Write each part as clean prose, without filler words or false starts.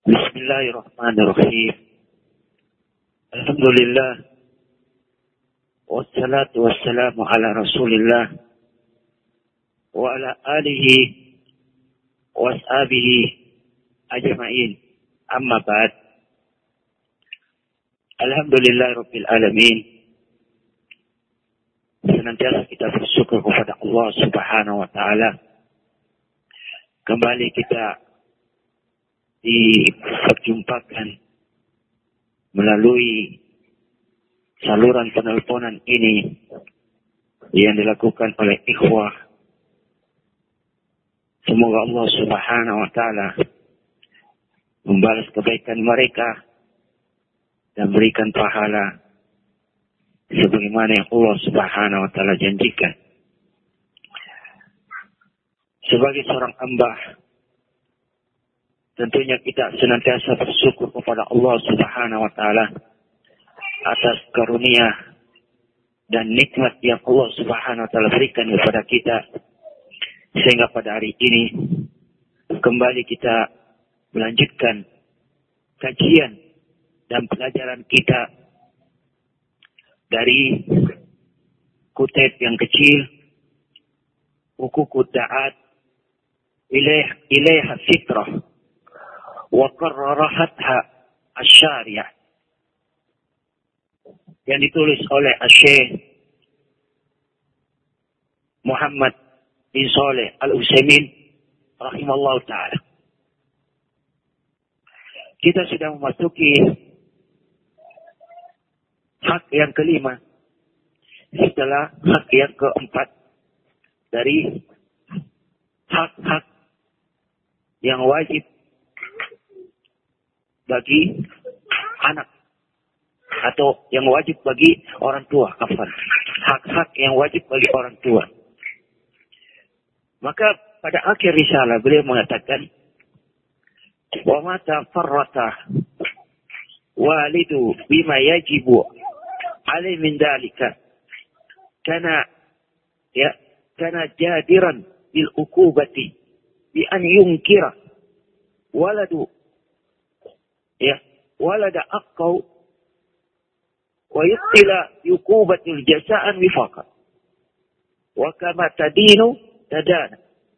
Bismillahirrahmanirrahim. Alhamdulillah. Wassalatu wassalamu ala Rasulillah wa ala alihi wa ashabihi ajma'in. Amma ba'd. Alhamdulillahirabbil alamin. Senantiasa kita bersyukur kepada Allah Subhanahu wa taala. Kembali kita diperjumpakan melalui saluran penelponan ini yang dilakukan oleh ikhwah. Semoga Allah Subhanahu wa taala membalas kebaikan mereka dan berikan pahala sebagaimana yang Allah Subhanahu wa taala janjikan. Sebagai seorang hamba, tentunya kita senantiasa bersyukur kepada Allah Subhanahu wa taala atas karunia dan nikmat yang Allah Subhanahu wa taala berikan kepada kita, sehingga pada hari ini kembali kita melanjutkan kajian dan pelajaran kita dari kutub yang kecil, Hukukut Da'at Ilaiha Fitrah wa qarrarahatha asy-syari', yang ditulis oleh Syekh Muhammad bin Shalih Al-Utsaimin rahimallahu taala. Kita sudah memasuki hak yang kelima setelah hak yang keempat dari hak-hak yang wajib bagi anak atau yang wajib bagi orang tua. Hak-hak yang wajib bagi orang tua. Maka pada akhir risalah beliau mengatakan, wa mata farrata walidu bima yajibu alaihi min dalika kana jadiran bil uqubati bi an yunkira waladu walada aqau wa yuqtila yuqubatul jasa'an wifaqa wa kama tadinu tadana.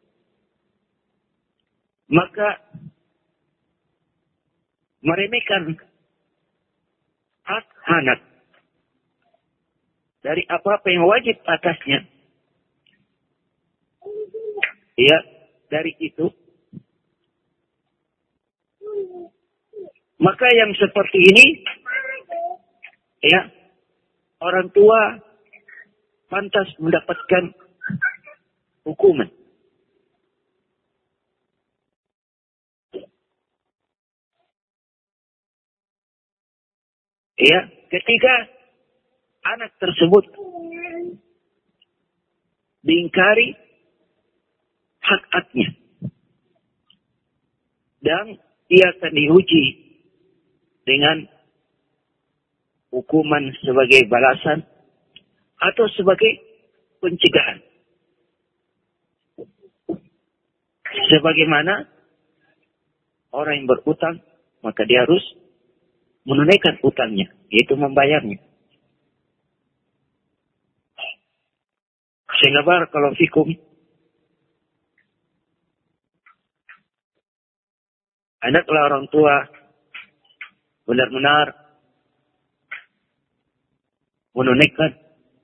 Maka meremehkan hak anak dari apa-apa yang wajib atasnya, dari itu, maka yang seperti ini, orang tua pantas mendapatkan hukuman. Ketika anak tersebut diingkari hak-haknya dan ia akan diuji dengan hukuman sebagai balasan atau sebagai pencegahan. Sebagaimana orang yang berutang, maka dia harus menunaikan utangnya, yaitu membayarnya. Sehingga barakallahu fikum, hendaklah orang tua benar-benar menunaikan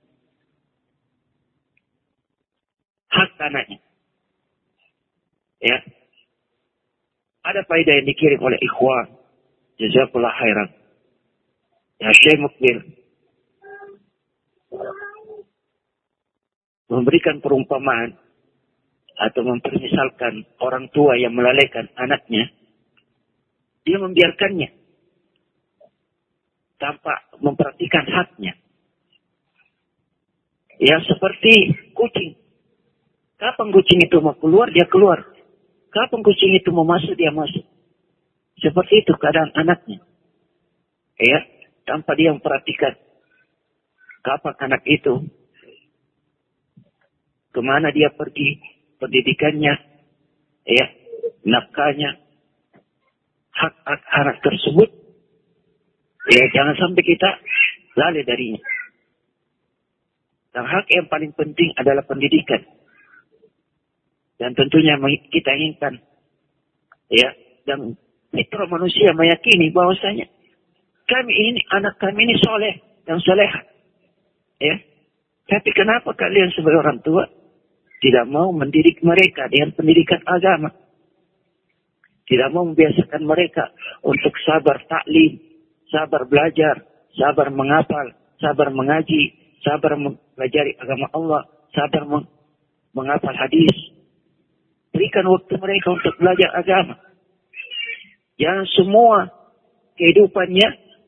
hak anaknya. Ada faedah yang dikirim oleh ikhwan, jazakallah khairan, Syekh Mukbil memberikan perumpamaan atau mempermisalkan orang tua yang melalaikan anaknya, dia membiarkannya tanpa memperhatikan haknya. Seperti kucing. Kapan kucing itu mau keluar, dia keluar. Kapan kucing itu mau masuk, dia masuk. Seperti itu keadaan anaknya. Tanpa dia memperhatikan kapan anak itu, kemana dia pergi, pendidikannya, nafkahnya, hak anak tersebut, ya jangan sampai kita lalai darinya. Dan hak yang paling penting adalah pendidikan. Dan tentunya kita inginkan, ya, dan fitrah manusia meyakini bahwasanya anak kami ini soleh dan soleha, ya. Tapi kenapa kalian sebagai orang tua tidak mau mendidik mereka dengan pendidikan agama? Tidak mau membiasakan mereka untuk sabar taklim, sabar belajar, sabar menghafal, sabar mengaji, sabar mempelajari agama Allah, sabar menghafal hadis. Berikan waktu mereka untuk belajar agama. Yang semua kehidupannya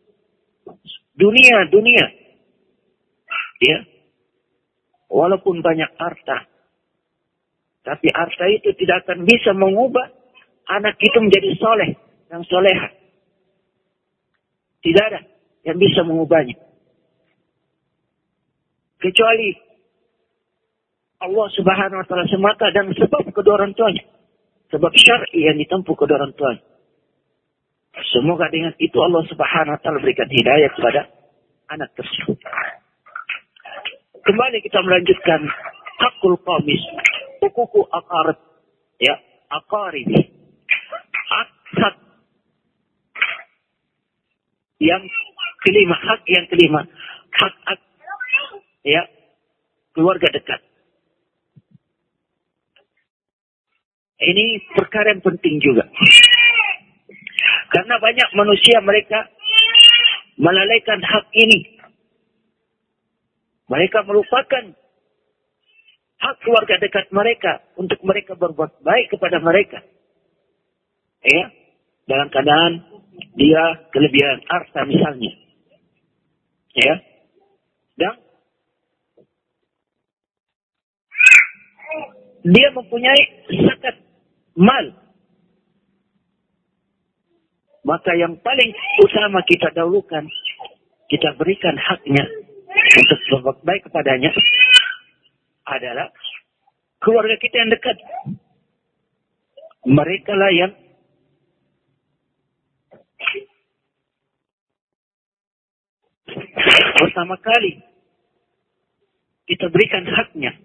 dunia. Ya. Walaupun banyak harta. Tapi harta itu tidak akan bisa mengubah anak itu menjadi soleh dan soleha. Tidak ada yang bisa mengubahnya. Kecuali Allah Subhanahu wa ta'ala semata dan sebab kedua orang tuanya. Sebab syar'i yang ditempuh kedua orang tuanya. Semoga dengan itu Allah Subhanahu wa ta'ala berikan hidayah kepada anak tersebut. Kembali kita melanjutkan hakul qamis, hukuku aqarib, ya, aqaribi. Hak yang kelima, hak ya, keluarga dekat. Ini perkara yang penting juga. Karena banyak manusia mereka melalaikan hak ini. Mereka melupakan hak keluarga dekat mereka untuk mereka berbuat baik kepada mereka. Ya, dalam keadaan dia kelebihan harta misalnya. Ya. Dan dia mempunyai zakat mal. Maka yang paling utama kita dahulukan, kita berikan haknya untuk berbuat baik kepadanya adalah keluarga kita yang dekat. Mereka lah yang pertama kali kita berikan haknya.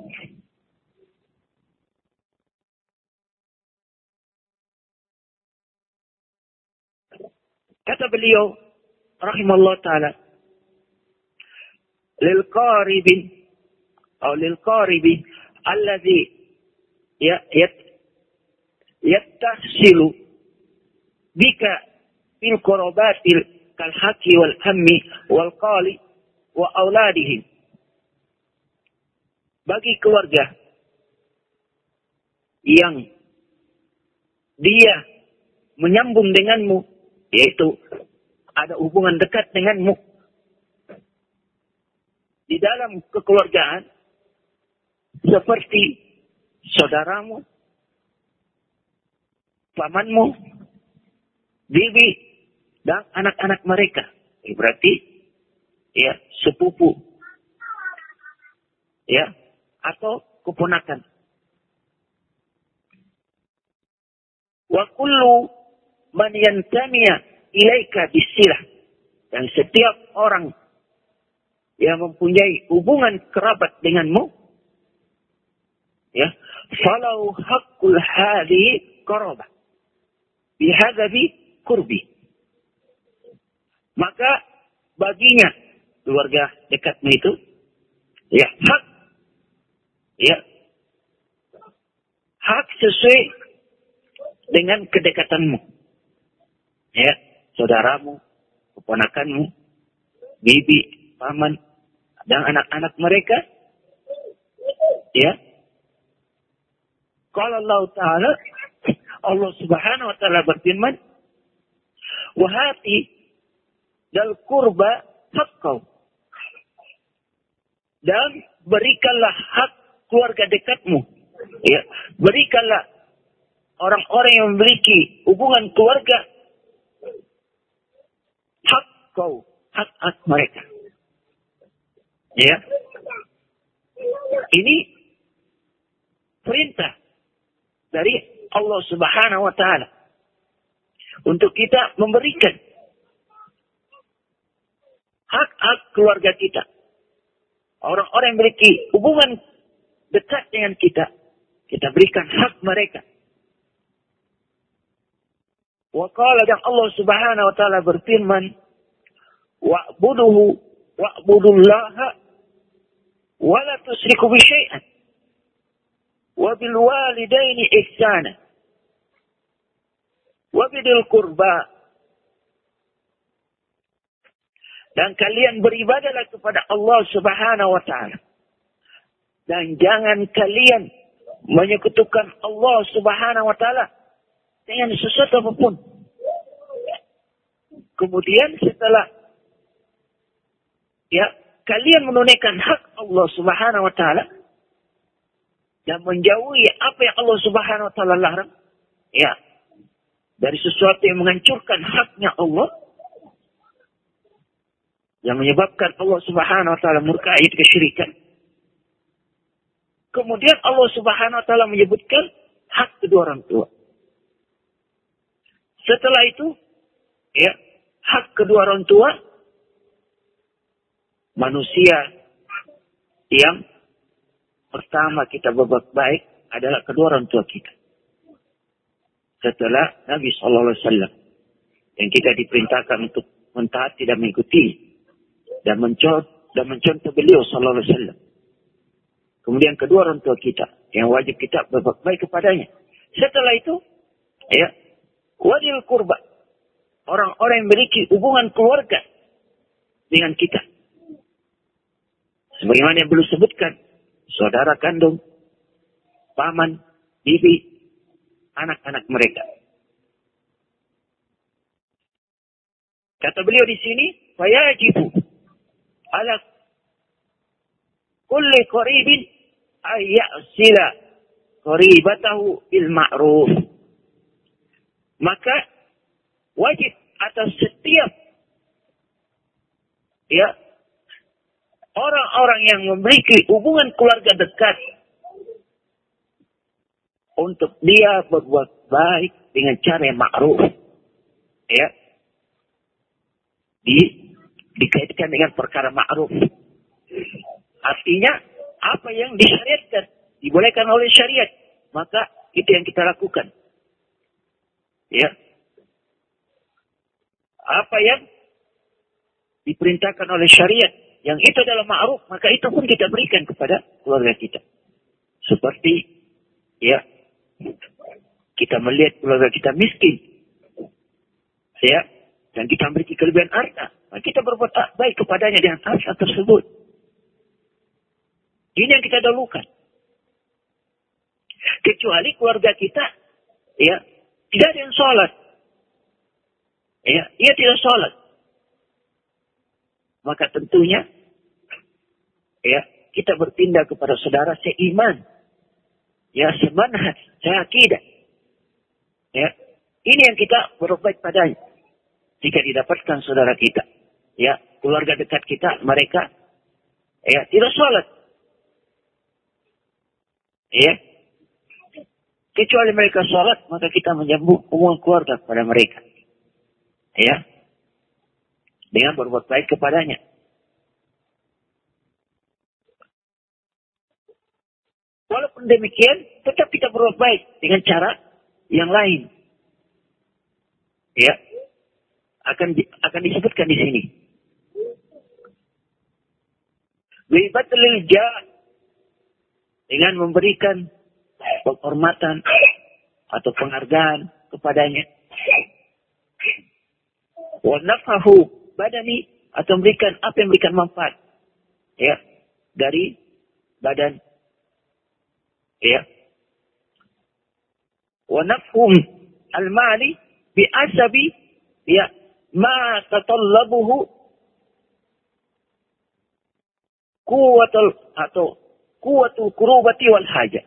Kata beliau rahimahullah ta'ala, lil-qaribi alladhi yattasilu bika fil qurabatil kal haqi wal hammi wal qali wa auladihim. Bagi keluarga yang dia menyambung denganmu, yaitu ada hubungan dekat denganmu di dalam kekeluargaan, seperti saudaramu, pamanmu, bibi, dan anak-anak mereka. Berarti ya sepupu, ya, atau keponakan. Wa kullu man yantamiya ilaika bisilah, dan setiap orang yang mempunyai hubungan kerabat denganmu, ya, falau haqqul hadi qarabah bihadzabi qurbi, maka baginya keluarga dekatmu itu, ya, hak sesuai dengan kedekatanmu, ya, saudaramu, keponakanmu, bibi, paman, dan anak-anak mereka, ya. Qala Allah Ta'ala, Allah Subhanahu wa Ta'ala berfirman, wa hati dal qurba haqqau, dan berikanlah hak keluarga dekatmu, ya, berikanlah orang-orang yang memiliki hubungan keluarga haqqau, hak mereka. Ya. Ini perintah dari Allah Subhanahu wa Ta'ala. untuk kita memberikan hak-hak keluarga kita. Orang-orang yang memiliki hubungan dekat dengan kita, kita berikan hak mereka. Wa qala, dan Allah Subhanahu wa taala berfirman, wa'budullaha wa la tusyriku bi syai'an wa bil walidaini ihsana wa bidil qurba. Dan kalian beribadahlah kepada Allah Subhanahu wa taala. Dan jangan kalian menyekutukan Allah Subhanahu wa taala dengan sesuatu apapun. Kemudian setelah kalian menunaikan hak Allah Subhanahu wa taala dan menjauhi apa yang Allah Subhanahu wa taala larang, dari sesuatu yang menghancurkan haknya Allah, yang menyebabkan Allah Subhanahu wa taala murka, itu kesyirikan. Kemudian Allah Subhanahu wa taala menyebutkan hak kedua orang tua. Setelah itu, hak kedua orang tua, manusia yang pertama kita berbuat baik adalah kedua orang tua kita. Setelah Nabi SAW, yang kita diperintahkan untuk mentaati dan mengikuti dan mencontoh beliau SAW. Kemudian kedua orang tua kita, yang wajib kita berbuat baik kepadanya. Setelah itu, wadil kurba, orang-orang yang memiliki hubungan keluarga dengan kita. Sebagaimana yang belum sebutkan, saudara kandung, paman, bibi, anak-anak mereka. Kata beliau di sini, fayajibu ala kulli qaribin ayyasila qaribatahu bil ma'ruf. Maka wajib atas setiap orang-orang yang memiliki hubungan keluarga dekat untuk dia berbuat baik dengan cara yang ma'ruf. Dikaitkan dengan perkara ma'ruf. Artinya apa yang disyariatkan, dibolehkan oleh syariat, maka itu yang kita lakukan. Apa yang diperintahkan oleh syariat, yang itu adalah ma'ruf, maka itu pun kita berikan kepada keluarga kita. Seperti kita melihat keluarga kita miskin, dan kita memiliki kelebihan harta, maka kita berbuat baik kepadanya dengan harta tersebut. Ini yang kita dahulukan. Kecuali keluarga kita, tidak ada yang sholat. Ia tidak sholat. Maka tentunya, kita berpindah kepada saudara seiman. Semanhat, seakidah. Ini yang kita berbuat baik padanya. Jika didapatkan saudara kita, keluarga dekat kita, mereka, tidak sholat. Kecuali mereka sholat, maka kita menyambung hubungan keluarga kepada mereka. Dengan berbuat baik kepadanya. Walaupun demikian, tetap kita berbuat baik dengan cara yang lain. Akan disebutkan di sini. Bibatlil jah, dengan memberikan penghormatan atau penghargaan kepadanya. Wa nafahu badani, atau memberikan apa yang memberikan manfaat dari badan. Wa nafhum al-mali bi asabi ma tatallabuhu kuwatul kurubati wal haja.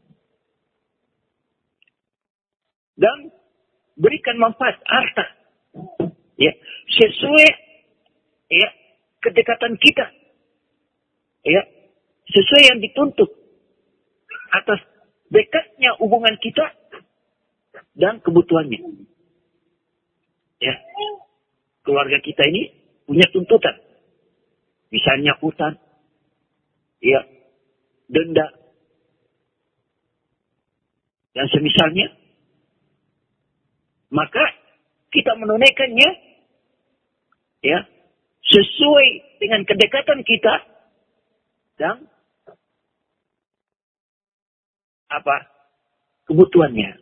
Dan berikan manfaat harta sesuai kedekatan kita, sesuai yang dituntut atas dekatnya hubungan kita dan kebutuhannya. Ya. Keluarga kita ini punya tuntutan. Misalnya utang, ya, denda, dan semisalnya. Maka kita menunaikannya, ya, sesuai dengan kedekatan kita dan kebutuhannya.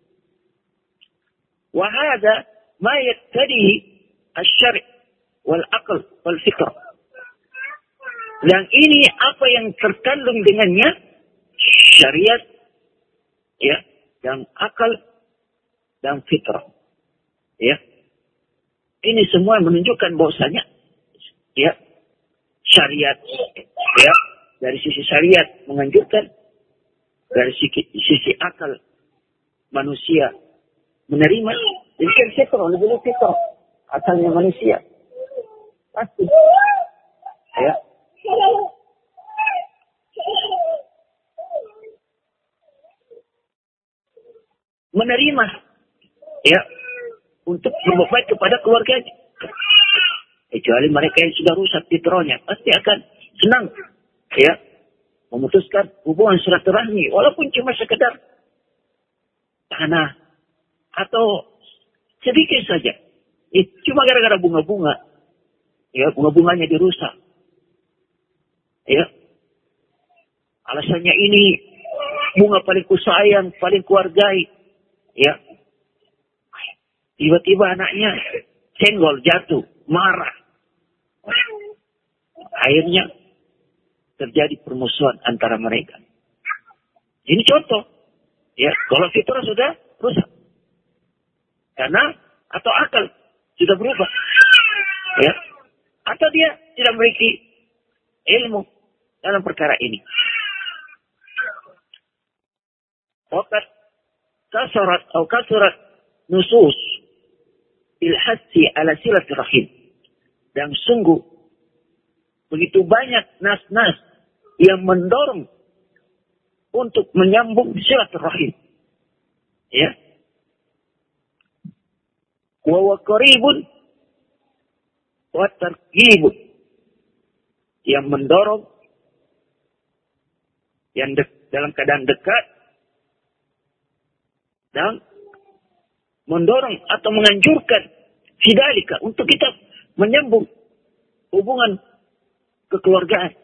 Wa hadza ma yaktadihi asy-syar' wal aql wal fikr. Dan ini apa yang terkandung dengannya syariat, ya, dan akal dan fitrah. Ya. Ini semua menunjukkan bahwasanya, ya, syariat, ya, dari sisi syariat menganjurkan, dari sisi akal manusia menerima, demikian fitrah, lebih fitrah, akalnya manusia pasti, ya. Menerima, ya, untuk berbuat baik kepada keluarganya. Kecuali mereka yang sudah rusak fitrahnya, pasti akan senang, ya, memutuskan hubungan silaturahmi, walaupun cuma sekedar tanah atau sedikit saja. Cuma gara-gara bunga-bunga, ya, bunga-bunganya dirusak, ya. Alasannya ini bunga paling kusayang, paling kuhargai, ya. Tiba-tiba anaknya senggol, jatuh, marah. Akhirnya terjadi permusuhan antara mereka. Ini contoh, ya, kalau fitrah sudah rusak. Karena atau akal sudah berubah, ya, atau dia tidak memiliki ilmu dalam perkara ini. Waqad kasurat nusus ilhasi ala silaturahim. Dan sungguh begitu banyak nas-nas yang mendorong untuk menyambung silaturahim. Ya. Wa huwa qaribun wa targhibun. Yang mendorong, yang dalam keadaan dekat, dan mendorong atau menganjurkan hidalika untuk kita menyambung hubungan kekeluargaan.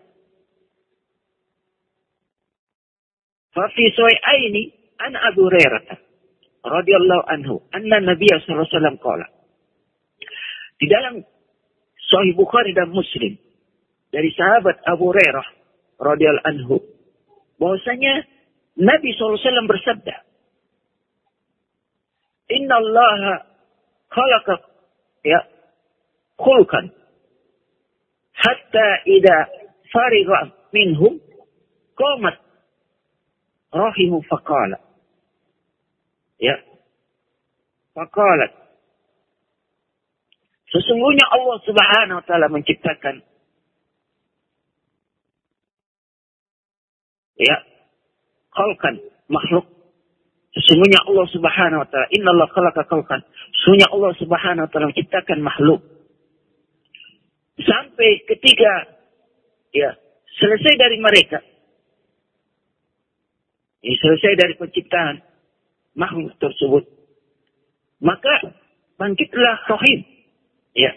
Fafi suai'aini an Abu Hurairah radhiyallahu anhu anna Nabiy sallallahu alaihi wasallam qala. Di dalam Sahih Bukhari dan Muslim dari sahabat Abu Hurairah radhiyallahu anhu bahwasanya Nabi sallallahu alaihi wasallam bersabda, Inna Allah khalaqa, ya, khulqan hatta idza farigha minhum qamat rahimu faqala, ya, faqalat, sesungguhnya Allah Subhanahu wa taala menciptakan, ya, khalqan, makhluk. Sesungguhnya Allah Subhanahu wa taala, innallaha khalaqa khalqan, sesungguhnya Allah Subhanahu wa taala menciptakan makhluk. Sampai ketika, ya, selesai dari mereka, ya, selesai dari penciptaan makhluk tersebut, maka bangkitlah rahim. Ya.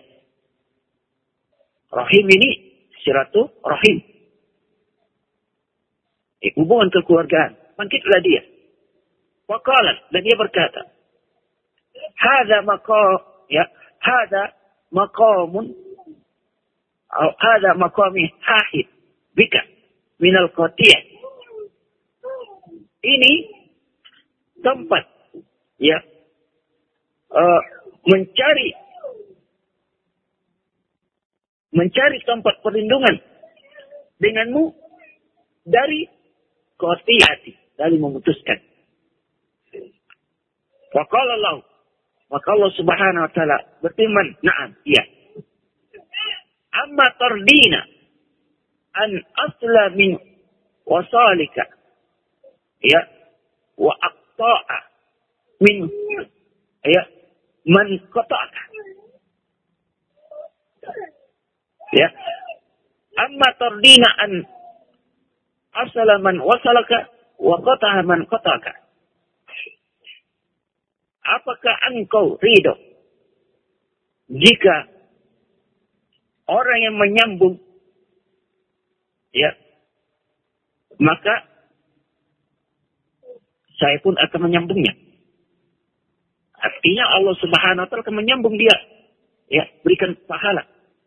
Rahim ini silaturahim. Hubungan kekeluargaan. Bangkitlah dia. Waqalat, dan dia berkata, Hadza maqamun hadza maqami hahid bika minal qatiyah. Ini tempat, ya, mencari tempat perlindungan denganmu dari qatiyati, dari memutuskan. Waqala Allah, maka Allah Subhanahu wa taala berfirman, na'am, iya. Amma tardina an asla min wasalika, ya, wa aqta'a min, ya, man qata'aka. Ya. Amma tardina an asala man wasalaka wa qata'a man qata'aka. Apakah engkau ridho jika orang yang menyambung, ya, maka saya pun akan menyambungnya. Artinya Allah Subhanahu wa taala akan menyambung dia, ya, berikan pahala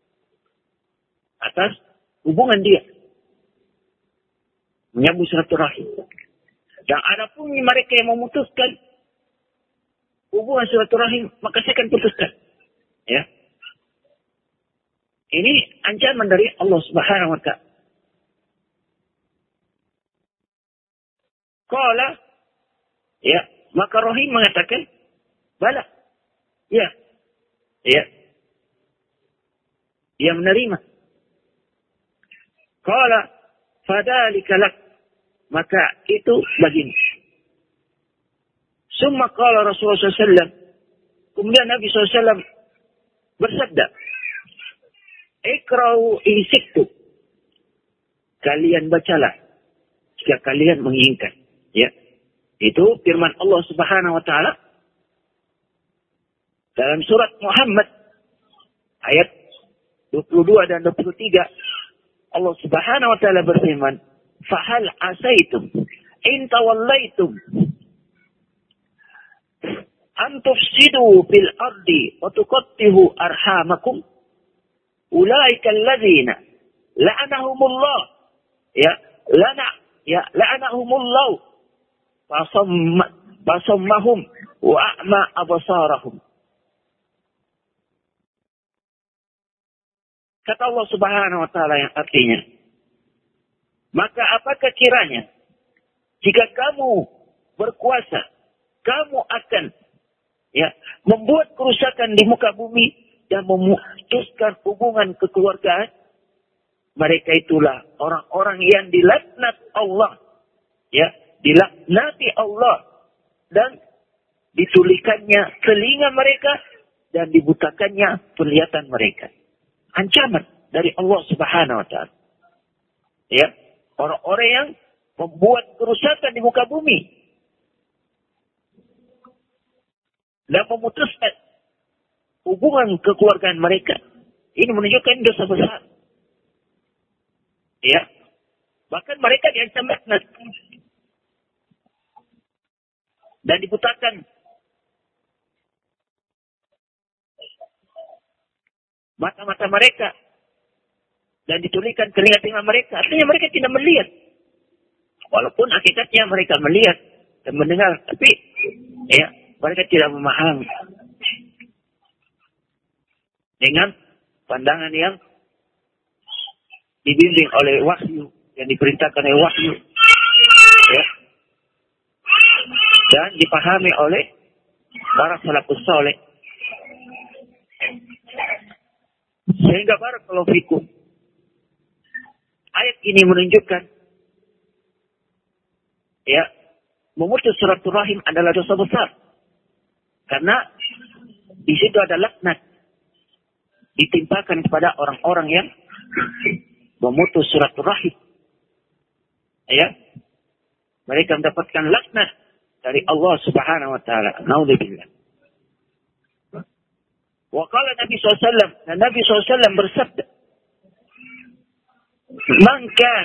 atas hubungan dia, menyambung silaturahim. Dan adapun mereka yang memutuskan hubungan silaturahim, maka saya akan putuskan. Ya. Ini ancaman dari Allah Subhanahu wa taala. Qala, ya, maka Rahim mengatakan, bala. Ya. Ya. Dia menerima. Qala fadhalika lak, maka itu bagimu. Summa qala Rasulullah SAW, kemudian Nabi SAW bersabda, ikra'u in siktu, kalian bacalah jika kalian menginginkan. Ya, itu firman Allah Subhanahu wa taala dalam surat Muhammad ayat 22 dan 23. Allah Subhanahu wa taala berfirman, "Fahal asaitum in tawallaitum an tufsidu fil ardi wa tuqatti'u arhamakum ulaika alladzina la'anahumullah la'anahumullah fasammahum wa a'ma absarahum." Kata Allah Subhanahu wa taala yang artinya, maka apakah kiranya jika kamu berkuasa, kamu akan, ya, membuat kerusakan di muka bumi dan memutuskan hubungan kekeluargaan? Mereka itulah orang-orang yang dilaknat Allah, ya, dilaknati Allah dan ditulikannya telinga mereka dan dibutakannya penglihatan mereka. Ancaman dari Allah Subhanahu wa taala. Ya, orang-orang yang membuat kerusakan di muka bumi dan memutuskan hubungan kekeluargaan mereka. Ini menunjukkan dosa besar. Ya. Bahkan mereka diancam laknat dan dibutakan mata-mata mereka dan ditulikan telinga-telinga mereka. Artinya mereka tidak melihat. Walaupun hakikatnya mereka melihat dan mendengar, tapi ya, mereka tidak memahami dengan pandangan yang dibimbing oleh wahyu, yang diperintahkan oleh wahyu, ya, dan dipahami oleh para salafus saleh. Sehingga barakallahu fikum, ayat ini menunjukkan, ya, memutus silaturahim adalah dosa besar. Karena di situ ada laknat ditimpakan kepada orang-orang yang memutus silaturahim. Ya. Mereka mendapatkan laknat dari Allah Subhanahu wa taala. Naudzubillah. Wa qala Nabi SAW, dan Nabi SAW bersabda, Man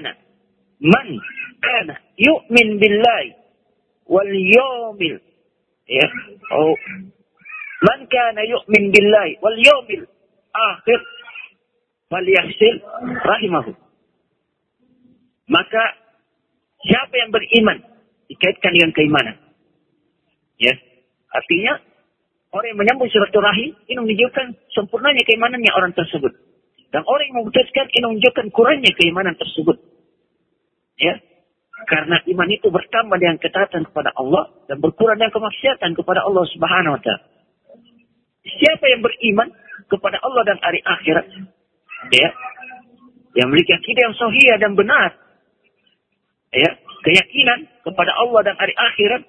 kana yu'min billahi wal yawmil, ya, man kana yu'min billahi wal yawmil akhir falyahsil rahimahu. Maka siapa yang beriman dikaitkan dengan keimanan. Ya, artinya orang yang menyambung silaturahim ini menunjukkan sempurnanya keimanannya orang tersebut. Dan orang yang memutuskan ini menunjukkan kurangnya keimanan tersebut. Ya. Karena iman itu bertambah dengan ketaatan kepada Allah dan berkurang dengan kemaksiatan kepada Allah Subhanahu wa taala. Siapa yang beriman kepada Allah dan hari akhirat, ya, yang memiliki akidah yang sahih dan benar, ya, keyakinan kepada Allah dan hari akhirat,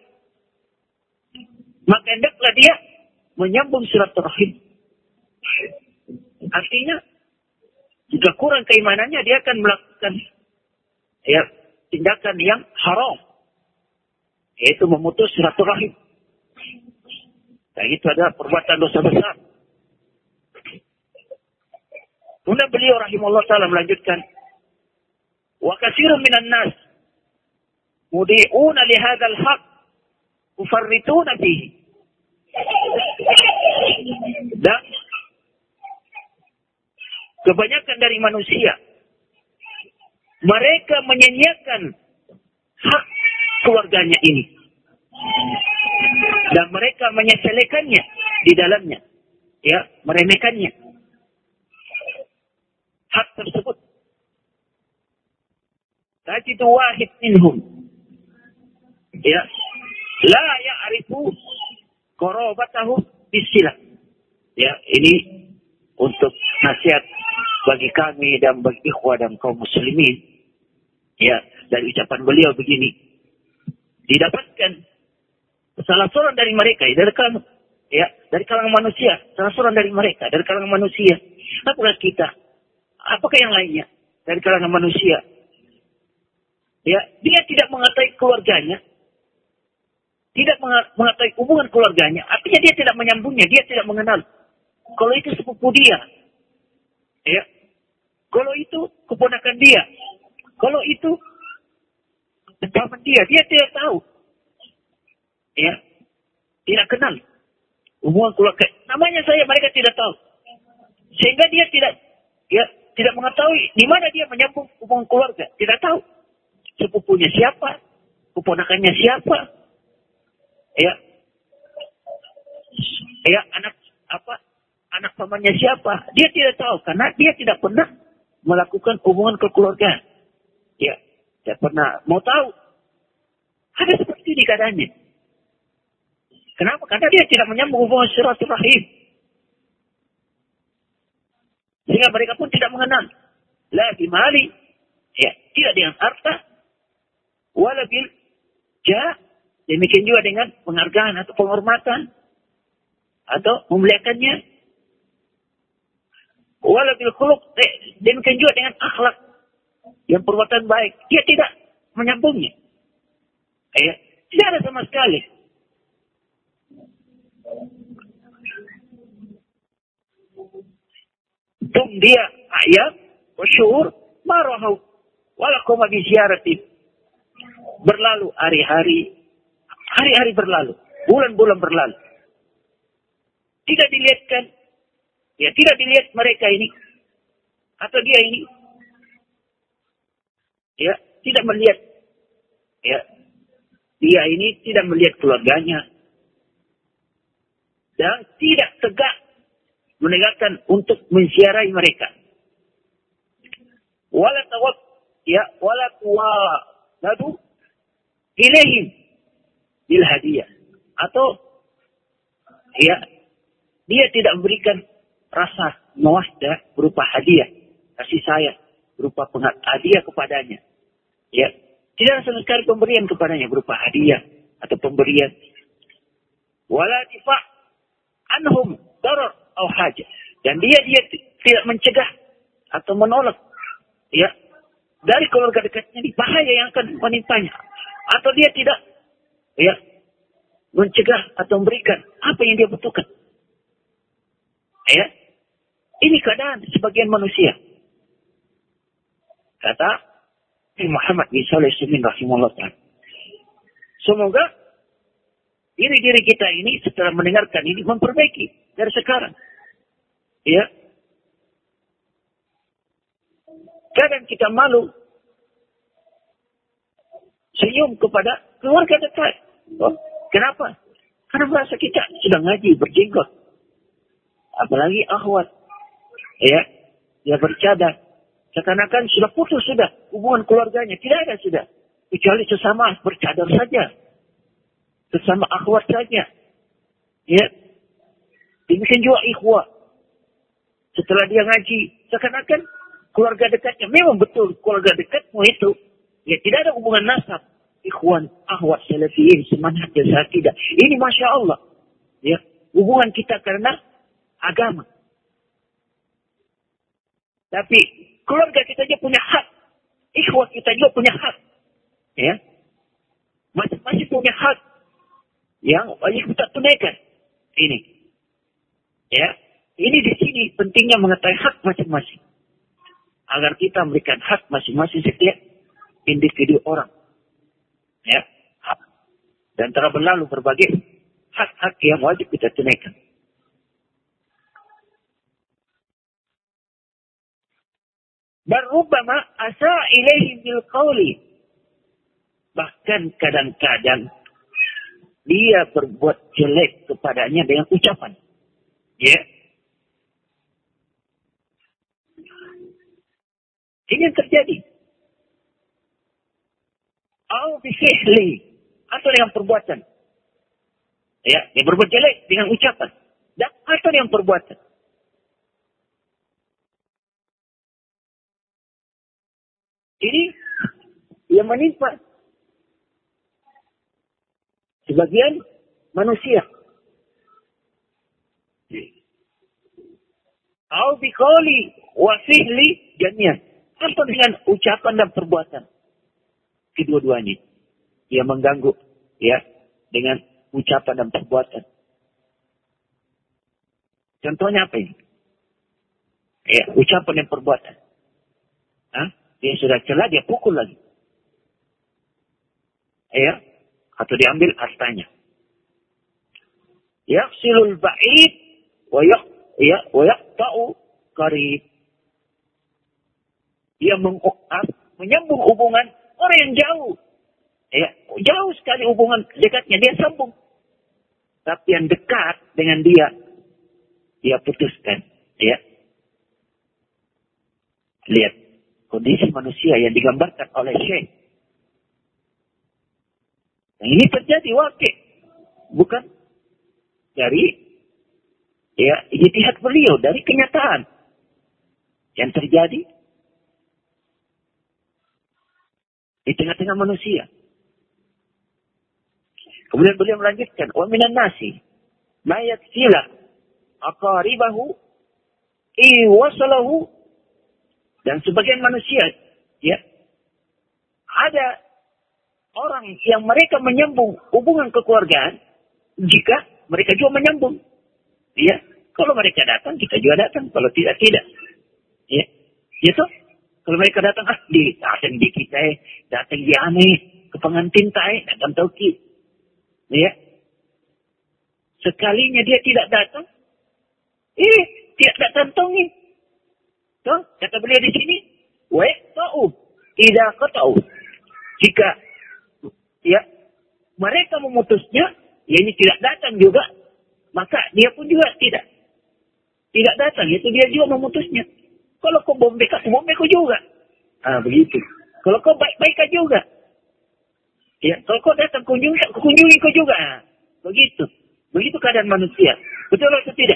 maka hendaklah dia menyambung silaturahim. Artinya Jika kurang keimanannya, dia akan melakukan tindakan yang haram, yaitu memutus silaturahim. Dan itu adalah perbuatan dosa besar. Kemudian beliau rahimahullah ta'ala melanjutkan, wa katsirun minan nas mudi'una li hadzal haqq mufarrituna fihi. Dan kebanyakan dari manusia, mereka menyanyiakan hak keluarganya ini. Dan mereka menyepelekannya di dalamnya. Ya, meremehkannya. Hak tersebut. Tajidu wahid minhum. Ya. La ya'rifu qarabatahu bisilah. Ya, ini untuk nasihat bagi kami dan bagi ikhwah dan kaum muslimin. Ya, dari ucapan beliau begini. Didapatkan salah seorang dari mereka, dari kalangan manusia, salah seorang dari mereka, dari kalangan manusia. Apakah kita? Apakah yang lainnya dari kalangan manusia? Ya, dia tidak mengetahui keluarganya, tidak mengetahui hubungan keluarganya. Artinya dia tidak menyambungnya, dia tidak mengenal. Kalau itu sepupu dia, ya. Kalau itu keponakan dia, kalau itu teman dia tidak tahu. Ya, tidak kenal hubungan keluarga. Namanya saya mereka tidak tahu, sehingga dia tidak mengetahui di mana dia menyambung hubungan keluarga. Tidak tahu sepupunya siapa, keponakannya siapa, anak pamannya siapa. Dia tidak tahu karena dia tidak pernah melakukan hubungan kekeluargaan. Ya, tidak pernah mau tahu. Ada seperti ini keadaannya. Kenapa? Karena dia tidak menyambung hubungan silaturahim. Sehingga mereka pun tidak mengenal. La bimali, ya, tidak dengan harta, wala bil jah, demikian juga dengan penghargaan atau penghormatan atau memuliakannya. Wala bil khuluq, demikian juga dengan akhlak yang perbuatan baik. Dia tidak menyambungnya. Ya, tidak ada sama sekali. Dia ayat wasyur marahu walakum bi ziyarati. Berlalu hari-hari berlalu, bulan-bulan berlalu. Tidak dilihat mereka ini atau dia ini, ya, tidak melihat, ya, dia ini tidak melihat keluarganya dan tidak tegak menegakkan untuk menziarahi mereka. Wala tuwaladu ilaihim bil hadiah, atau ya, dia tidak memberikan rasa mawaddah berupa hadiah, kasih sayang berupa hadiah kepadanya. Ya, tidak ada sama sekali pemberian kepadanya berupa hadiah atau pemberian. Wala difa' anhum darar atau hajat, dan dia tidak mencegah atau menolak, ya, dari keluarga dekatnya di bahaya yang akan menimpanya, atau dia tidak, ya, mencegah atau memberikan apa yang dia butuhkan. Ya, ini keadaan sebagian manusia. Kata Muhammad bin Shalih Al-Utsaimin rahimahullah ta'ala. Semoga diri kita ini setelah mendengarkan ini memperbaiki dari sekarang. Ya. Kadang kita malu senyum kepada keluarga dekat. Oh, kenapa? Karena merasa kita sudah ngaji, berjenggot. Apalagi akhwat. Ya, dia bercadar. Seakan-akan sudah putus sudah hubungan keluarganya. Tidak ada sudah. Kecuali sesama bercadar saja. Sesama akhwat saja. Ya. Demikian juga ikhwah. Setelah dia ngaji, seakan-akan keluarga dekatnya. Memang betul keluarga dekatmu itu. Ya, tidak ada hubungan nasab. Ikhwan, akhwat, salafiyin, semangat, jasa tidak. Ini Masya Allah. Ya. Hubungan kita karena agama. Tapi Keluarga kita juga punya hak. Ikhwah kita juga punya hak. Ya. Masing-masing punya hak yang wajib kita tunaikan. Ini. Ya. Ini di sini pentingnya mengetahui hak masing-masing. Agar kita memberikan hak masing-masing setiap individu orang. Ya. Hak. Dan telah berlalu berbagai hak-hak yang wajib kita tunaikan. Barubbama asa ilaihi bil qawli. Bahkan kadang-kadang dia berbuat jelek kepadanya dengan ucapan. Ya. Ini yang terjadi. Au bifihli. Atau dengan perbuatan. Ya, dia berbuat jelek dengan ucapan. Dan atau dengan perbuatan. Ini yang menimpa sebagian manusia. Au biqauli wa fi'li jami'an. Atau dengan ucapan dan perbuatan. Kedua-duanya. Dia mengganggu ya dengan ucapan dan perbuatan. Contohnya apa ini? Ya, ucapan dan perbuatan. Hah? Dia sudah celah, dia pukul lagi. Ya, atau diambil hartanya. Yaqsilul ba'id wa yaqta'u qarib. Dia menyambung hubungan orang yang jauh. Ya, jauh sekali hubungan dekatnya dia sambung. Tapi yang dekat dengan dia putuskan. Ya. Lihat kondisi manusia yang digambarkan oleh Syekh. Nah, ini terjadi wakil. Bukan dari ya ijtihad beliau, dari kenyataan yang terjadi di tengah-tengah manusia. Kemudian beliau melanjutkan, wa minan nasi ma yaksila aqaribahu wasalahu. Dan sebagian manusia, ya, ada orang yang mereka menyambung hubungan kekeluargaan jika mereka juga menyambung. Ya, kalau mereka datang, kita juga datang. Kalau tidak, tidak. Ya, gitu. Kalau mereka datang, datang di kita, datang di aneh, ke pengantin tae, datang tauki. Ya, sekalinya dia tidak datang, tidak datang tongi. Tuh, kata beliau di sini, tidak tahu. Jika ya mereka memutusnya, ya ini tidak datang juga, maka dia pun juga tidak datang. Itu dia juga memutusnya. Kalau kau bombe kau juga. Begitu. Kalau kau baik-baik juga. Ya, kalau kau datang kunjungi kau juga. Begitu. Begitu keadaan manusia. Betul atau tidak?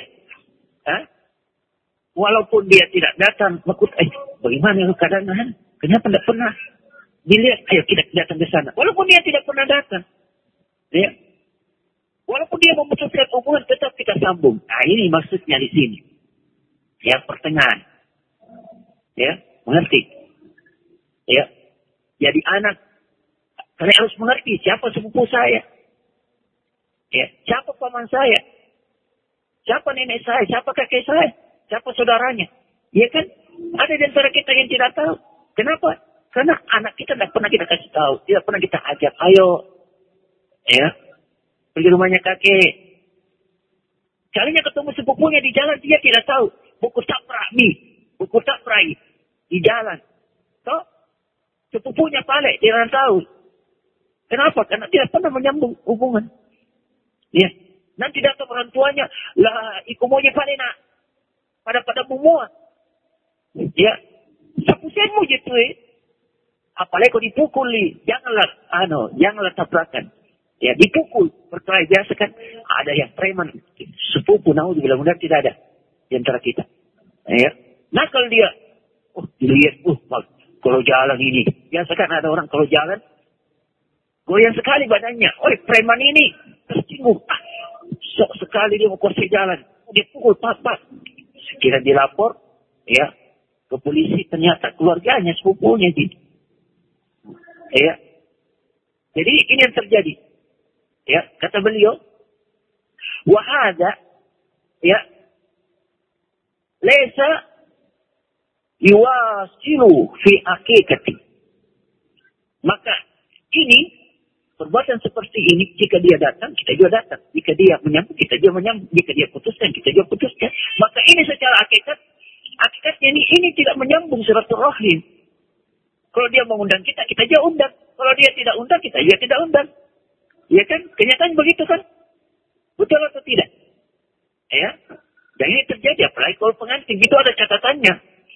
Walaupun dia tidak datang, bagaimana keadaan? Kenapa tidak pernah dilihat? Ayo kita datang ke sana. Walaupun dia tidak pernah datang, ya. Walaupun dia memutuskan hubungan, tetap kita sambung. Nah, ini maksudnya di sini. Ya, pertengahan. Ya, mengerti? Ya, jadi anak, kalian harus mengerti siapa sepupu saya. Ya, siapa paman saya. Siapa nenek saya, siapa kakek saya. Siapa saudaranya? Ya kan? Ada di antara kita yang tidak tahu. Kenapa? Karena anak kita tidak pernah kita kasih tahu. Tidak pernah kita ajak. Ayo. Ya. Pergi rumahnya kakek. Kalinya ketemu sepupunya di jalan. Dia tidak tahu. Buku taprai. Di jalan. Toh? Sepupunya balik. Dia tidak tahu. Kenapa? Karena tidak pernah menyambung hubungan. Ya. Nanti datang orang tuanya. Lah, ikumonya balik nak. Pada semua. Ya. Sapusenmu gitu apalagi kau dipukul janganlah tabrakan. Ya, dipukul. Perkara biasa kan ada yang preman sepupu naudzubillah mudah tidak ada di antara kita. Ya. Nah kalau dia dilihat kalau jalan ini biasa kan ada orang kalau jalan goyang sekali badannya. Preman ini tersinggung. Sok sekali dia mau kursi jalan. Dia pukul pas. Kira dilapor, ya, ke polisi, ternyata keluarganya, sepupunya gitu. Ya. Jadi ini yang terjadi. Ya, kata beliau, wahada, ya, laisa yuwasilu fi akikati. Maka ini, perbuatan seperti ini, jika dia datang, kita juga datang. Jika dia menyambut, kita juga menyambut. Jika dia putuskan, kita juga putuskan. Maka ini secara hakikatnya ini tidak menyambung silaturahim. Kalau dia mengundang kita, kita juga undang. Kalau dia tidak undang, kita juga tidak undang. Ya kan? Kenyataan begitu kan? Betul atau tidak? Ya. Dan ini terjadi, apalagi kalau pengantin, gitu ada catatannya.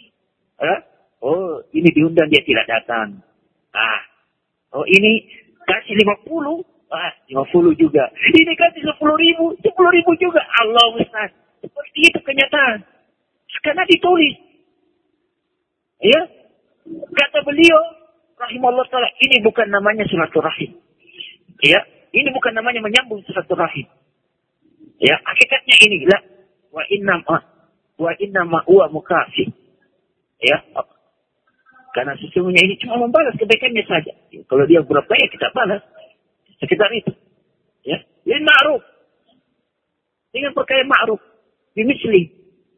Oh, ini diundang, dia tidak datang. Oh ini kasih 50. 50 juga. Ini kasih 10.000. 10.000 juga. Allah Ustaz. Seperti itu kenyataan. Karena ditulis. Ya. Kata beliau, rahimahullah ta'ala, ini bukan namanya silaturahim. Ya. Ini bukan namanya menyambung silaturahim. Ya. Hakikatnya inilah. Wa innama huwa mukafi. Ya. Karena sesungguhnya ini cuma membalas kebaikannya saja. Kalau dia berapa ya kita balas. Sekitar itu. Ya. Ini ma'ruf. Dengan perkara ma'ruf. Bimisli.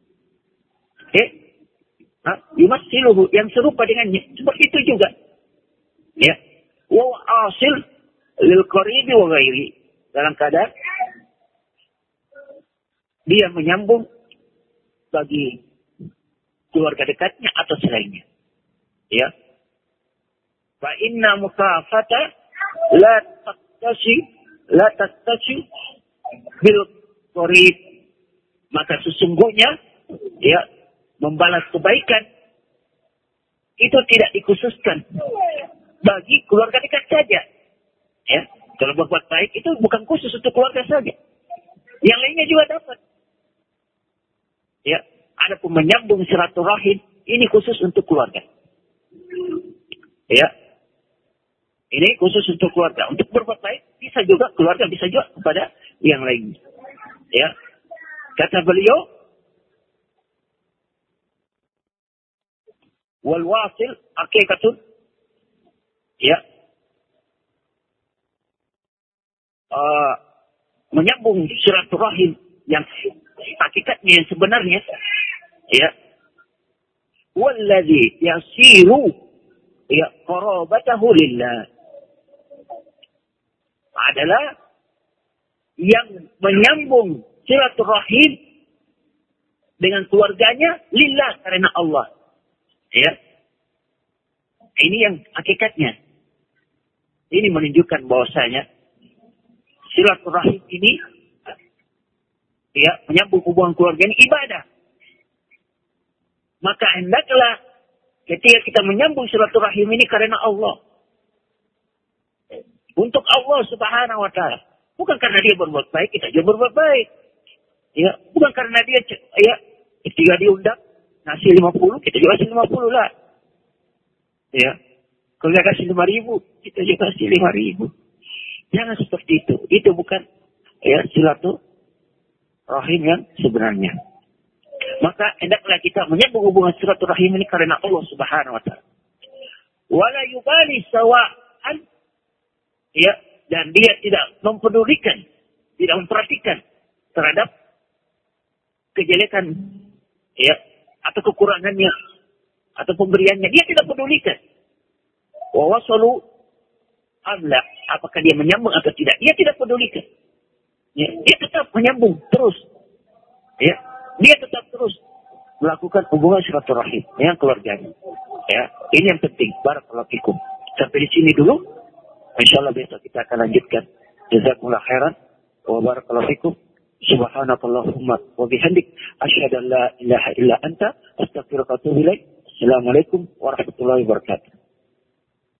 Yumasiluhu. Yang serupa dengannya. Seperti itu juga. Ya. Wa asil lil qaribi wa ghairi. Dalam keadaan dia menyambung bagi keluarga dekatnya atau selainnya. Ya. Fa inna mukafata la tattashi bil qarib. Maka sesungguhnya ya, membalas kebaikan itu tidak dikhususkan bagi keluarga dekat saja. Ya. Kalau berbuat baik itu bukan khusus untuk keluarga saja. Yang lainnya juga dapat. Ya, ada pun menyambung silaturahim ini khusus untuk keluarga. Ya. Ini khusus untuk keluarga. Untuk berbuat baik bisa juga keluarga, bisa juga kepada yang lain. Ya. Kata beliau, wal wasil hakikatun. Ya. Menyambung silaturahim yang hakikatnya yang sebenarnya. Ya. Walladzi yasiru ya qarabatahu lillah. Adalah yang menyambung silaturahim dengan keluarganya lillah, karena Allah. Ya. Ini yang hakikatnya. Ini menunjukkan bahwasanya silaturahim ini ya, menyambung hubungan keluarga ini ibadah. Maka hendaklah ketika kita menyambung silaturahim ini karena Allah. Untuk Allah Subhanahu wa ta'ala. Bukan karena dia berbuat baik, kita juga berbuat baik. Ya, bukan karena dia ya, ketika diundang ngasih 50, kita juga kasih 50 lah. Ya. Kalau dia kasih 5.000, kita juga kasih 5.000. Jangan seperti itu. Itu bukan ya silaturahim yang sebenarnya. Maka hendaklah kita menyambung hubungan silaturahim ini karena Allah Subhanahu wa ta'ala. Wala yubali sawa'an, ya, dan dia tidak mempedulikan, tidak memperhatikan terhadap kejelekan ya atau kekurangannya atau pemberiannya, dia tidak pedulikan. Wa wasalu amla, apakah dia menyambung atau tidak, dia tidak pedulikan. Ya, dia tetap menyambung terus. Ya, dia tetap terus melakukan hubungan silaturahim dengan keluarganya. Ya, ini yang penting. Barakallahu fikum. Sampai di sini dulu. Insyaallah besok kita akan lanjutkan. Jazakumullah khairan wa barakallahu fikum. Subhanakallahumma wa bihamdik asyhadu an la ilaha illa anta astaghfiruka wa atubu ilaik. Assalamualaikum warahmatullahi wabarakatuh.